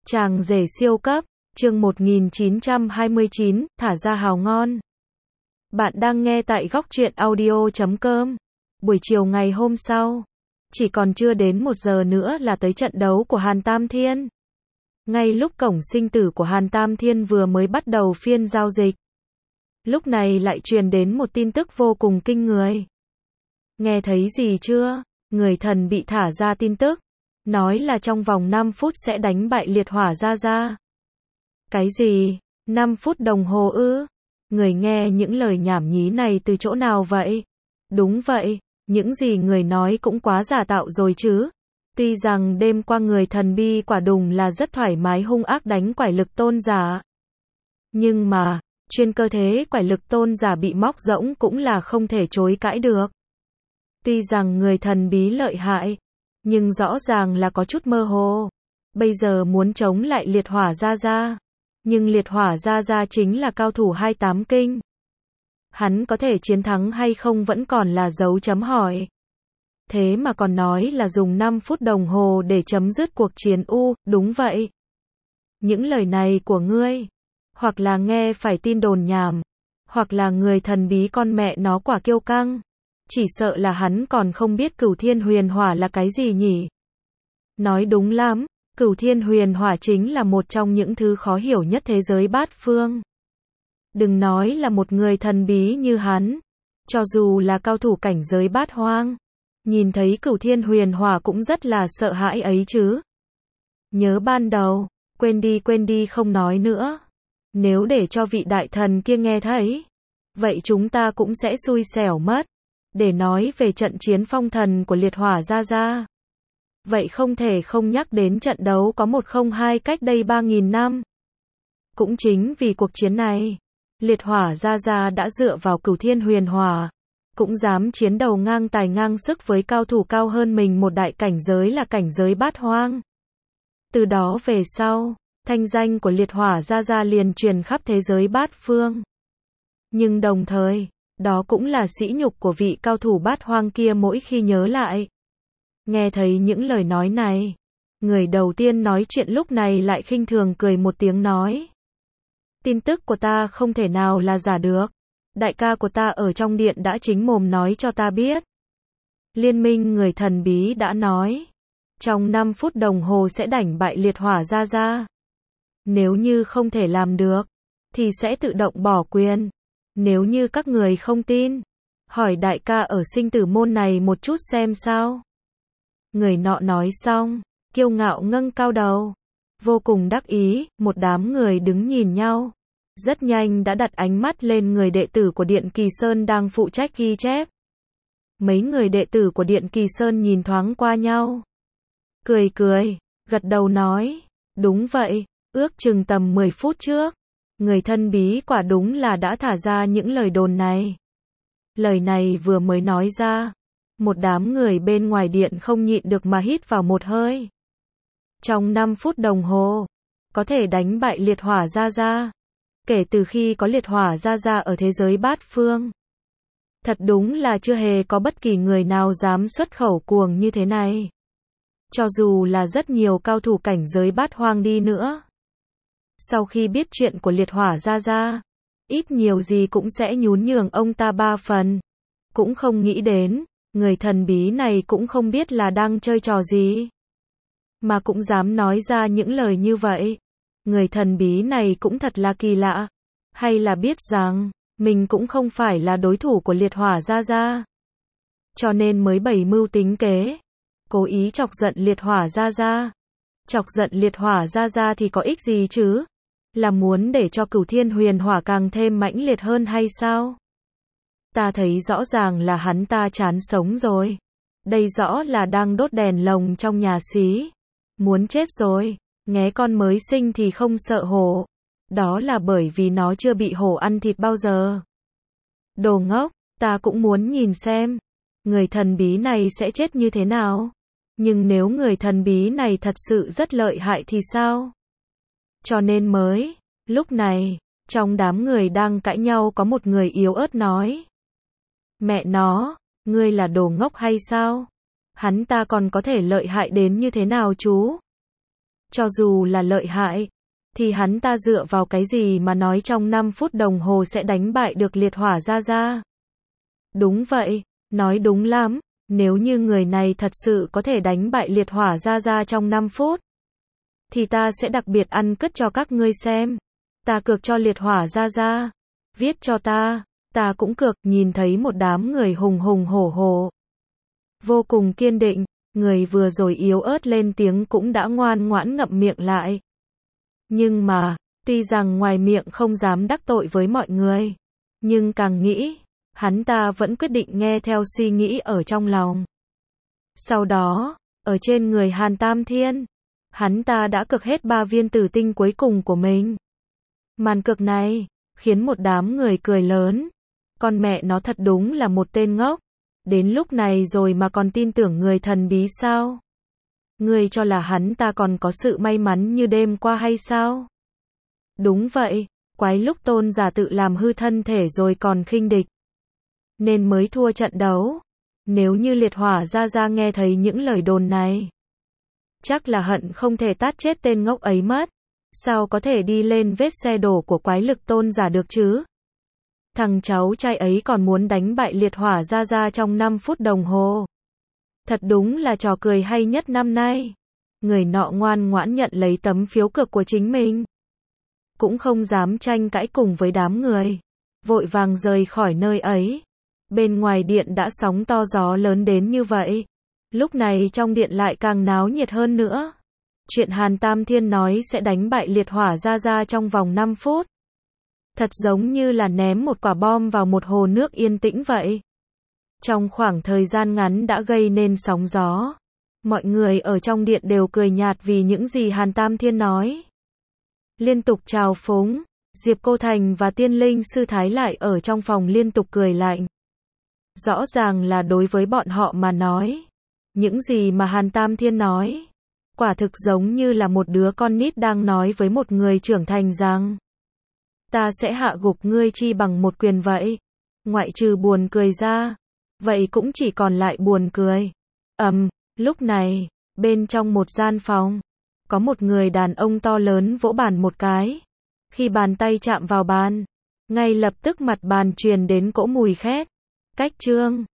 Chàng rể siêu cấp, chương 1929, thả ra hào ngon. Bạn đang nghe tại góc truyện audio.com. Buổi chiều ngày hôm sau, chỉ còn chưa đến 1 giờ nữa là tới trận đấu của Hàn Tam Thiên. Ngay lúc cổng sinh tử của Hàn Tam Thiên vừa mới bắt đầu phiên giao dịch, lúc này lại truyền đến một tin tức vô cùng kinh người. Nghe thấy gì chưa? Người thần bị thả ra tin tức, nói là trong vòng 5 phút sẽ đánh bại liệt hỏa Gia Gia. Cái gì? 5 phút đồng hồ ư? Người nghe những lời nhảm nhí này từ chỗ nào vậy? Đúng vậy, những gì người nói cũng quá giả tạo rồi chứ. Tuy rằng đêm qua người thần bi quả đùng là rất thoải mái hung ác đánh quải lực tôn giả. Nhưng mà, chuyên cơ thế quải lực tôn giả bị móc rỗng cũng là không thể chối cãi được. Tuy rằng người thần bí lợi hại, nhưng rõ ràng là có chút mơ hồ. Bây giờ muốn chống lại liệt hỏa Gia Gia. Nhưng liệt hỏa Gia Gia chính là cao thủ 28 kinh. Hắn có thể chiến thắng hay không vẫn còn là dấu chấm hỏi. Thế mà còn nói là dùng 5 phút đồng hồ để chấm dứt cuộc chiến đúng vậy. Những lời này của ngươi, hoặc là nghe phải tin đồn nhảm, hoặc là người thần bí con mẹ nó quả kiêu căng. Chỉ sợ là hắn còn không biết Cửu Thiên Huyền Hỏa là cái gì nhỉ? Nói đúng lắm, Cửu Thiên Huyền Hỏa chính là một trong những thứ khó hiểu nhất thế giới bát phương. Đừng nói là một người thần bí như hắn, cho dù là cao thủ cảnh giới bát hoang, nhìn thấy Cửu Thiên Huyền Hỏa cũng rất là sợ hãi ấy chứ. Nhớ ban đầu, quên đi không nói nữa. Nếu để cho vị đại thần kia nghe thấy, vậy chúng ta cũng sẽ xui xẻo mất. Để nói về trận chiến phong thần của liệt hỏa Gia Gia, vậy không thể không nhắc đến trận đấu có 102 cách đây 3.000 năm. Cũng chính vì cuộc chiến này, liệt hỏa Gia Gia đã dựa vào Cửu Thiên Huyền Hỏa, cũng dám chiến đầu ngang tài ngang sức với cao thủ cao hơn mình một đại cảnh giới là cảnh giới bát hoang. Từ đó về sau, thanh danh của liệt hỏa Gia Gia liền truyền khắp thế giới bát phương. Nhưng đồng thời, đó cũng là sỉ nhục của vị cao thủ bát hoang kia mỗi khi nhớ lại. Nghe thấy những lời nói này, người đầu tiên nói chuyện lúc này lại khinh thường cười một tiếng nói. Tin tức của ta không thể nào là giả được. Đại ca của ta ở trong điện đã chính mồm nói cho ta biết. Liên minh người thần bí đã nói, trong 5 phút đồng hồ sẽ đánh bại liệt hỏa Gia Gia. Nếu như không thể làm được, thì sẽ tự động bỏ quyền. Nếu như các người không tin, hỏi đại ca ở sinh tử môn này một chút xem sao. Người nọ nói xong, kiêu ngạo ngâng cao đầu, vô cùng đắc ý, một đám người đứng nhìn nhau. Rất nhanh đã đặt ánh mắt lên người đệ tử của Điện Kỳ Sơn đang phụ trách ghi chép. Mấy người đệ tử của Điện Kỳ Sơn nhìn thoáng qua nhau. Cười, gật đầu nói, đúng vậy, ước chừng tầm 10 phút trước. Người thân bí quả đúng là đã thả ra những lời đồn này. Lời này vừa mới nói ra, một đám người bên ngoài điện không nhịn được mà hít vào một hơi. Trong 5 phút đồng hồ, có thể đánh bại liệt hỏa Gia Gia. Kể từ khi có liệt hỏa Gia Gia ở thế giới bát phương, thật đúng là chưa hề có bất kỳ người nào dám xuất khẩu cuồng như thế này. Cho dù là rất nhiều cao thủ cảnh giới bát hoang đi nữa, sau khi biết chuyện của liệt hỏa Gia Gia, ít nhiều gì cũng sẽ nhún nhường ông ta 3 phần. Cũng không nghĩ đến, người thần bí này cũng không biết là đang chơi trò gì, mà cũng dám nói ra những lời như vậy. Người thần bí này cũng thật là kỳ lạ. Hay là biết rằng, mình cũng không phải là đối thủ của liệt hỏa Gia Gia, cho nên mới bày mưu tính kế, cố ý chọc giận liệt hỏa Gia Gia. Chọc giận liệt hỏa Gia Gia thì có ích gì chứ? Là muốn để cho Cửu Thiên Huyền Hỏa càng thêm mãnh liệt hơn hay sao? Ta thấy rõ ràng là hắn ta chán sống rồi. Đây rõ là đang đốt đèn lồng trong nhà xí. Muốn chết rồi, nghé con mới sinh thì không sợ hổ. Đó là bởi vì nó chưa bị hổ ăn thịt bao giờ. Đồ ngốc, ta cũng muốn nhìn xem, người thần bí này sẽ chết như thế nào? Nhưng nếu người thần bí này thật sự rất lợi hại thì sao? Cho nên mới, lúc này, trong đám người đang cãi nhau có một người yếu ớt nói. Mẹ nó, ngươi là đồ ngốc hay sao? Hắn ta còn có thể lợi hại đến như thế nào chú? Cho dù là lợi hại, thì hắn ta dựa vào cái gì mà nói trong 5 phút đồng hồ sẽ đánh bại được liệt hỏa gia gia? Đúng vậy, nói đúng lắm, nếu như người này thật sự có thể đánh bại liệt hỏa gia gia trong 5 phút, thì ta sẽ đặc biệt ăn cất cho các ngươi xem. Ta cược cho liệt hỏa gia gia. Viết cho ta cũng cược. Nhìn thấy một đám người hùng hùng hổ hổ, vô cùng kiên định, người vừa rồi yếu ớt lên tiếng cũng đã ngoan ngoãn ngậm miệng lại. Nhưng mà, tuy rằng ngoài miệng không dám đắc tội với mọi người, nhưng càng nghĩ, hắn ta vẫn quyết định nghe theo suy nghĩ ở trong lòng. Sau đó, ở trên người Hàn Tam Thiên, hắn ta đã cược hết 3 viên tử tinh cuối cùng của mình. Màn cược này khiến một đám người cười lớn. Con mẹ nó thật đúng là một tên ngốc. Đến lúc này rồi mà còn tin tưởng người thần bí sao? Ngươi cho là hắn ta còn có sự may mắn như đêm qua hay sao? Đúng vậy, quái lúc tôn giả tự làm hư thân thể rồi còn khinh địch, nên mới thua trận đấu. Nếu như liệt hỏa gia gia nghe thấy những lời đồn này, chắc là hận không thể tát chết tên ngốc ấy mất. Sao có thể đi lên vết xe đổ của quái lực tôn giả được chứ? Thằng cháu trai ấy còn muốn đánh bại liệt hỏa gia gia trong 5 phút đồng hồ. Thật đúng là trò cười hay nhất năm nay. Người nọ ngoan ngoãn nhận lấy tấm phiếu cược của chính mình, cũng không dám tranh cãi cùng với đám người, vội vàng rời khỏi nơi ấy. Bên ngoài điện đã sóng to gió lớn đến như vậy, lúc này trong điện lại càng náo nhiệt hơn nữa. Chuyện Hàn Tam Thiên nói sẽ đánh bại liệt hỏa gia gia trong vòng 5 phút. Thật giống như là ném một quả bom vào một hồ nước yên tĩnh vậy. Trong khoảng thời gian ngắn đã gây nên sóng gió. Mọi người ở trong điện đều cười nhạt vì những gì Hàn Tam Thiên nói. Liên tục trào phúng, Diệp Cô Thành và Tiên Linh Sư Thái lại ở trong phòng liên tục cười lạnh. Rõ ràng là đối với bọn họ mà nói, những gì mà Hàn Tam Thiên nói, quả thực giống như là một đứa con nít đang nói với một người trưởng thành rằng ta sẽ hạ gục ngươi chi bằng một quyền vậy. Ngoại trừ buồn cười ra, vậy cũng chỉ còn lại buồn cười. Lúc này, bên trong một gian phòng, có một người đàn ông to lớn vỗ bàn một cái. Khi bàn tay chạm vào bàn, ngay lập tức mặt bàn truyền đến cỗ mùi khét. Cách chương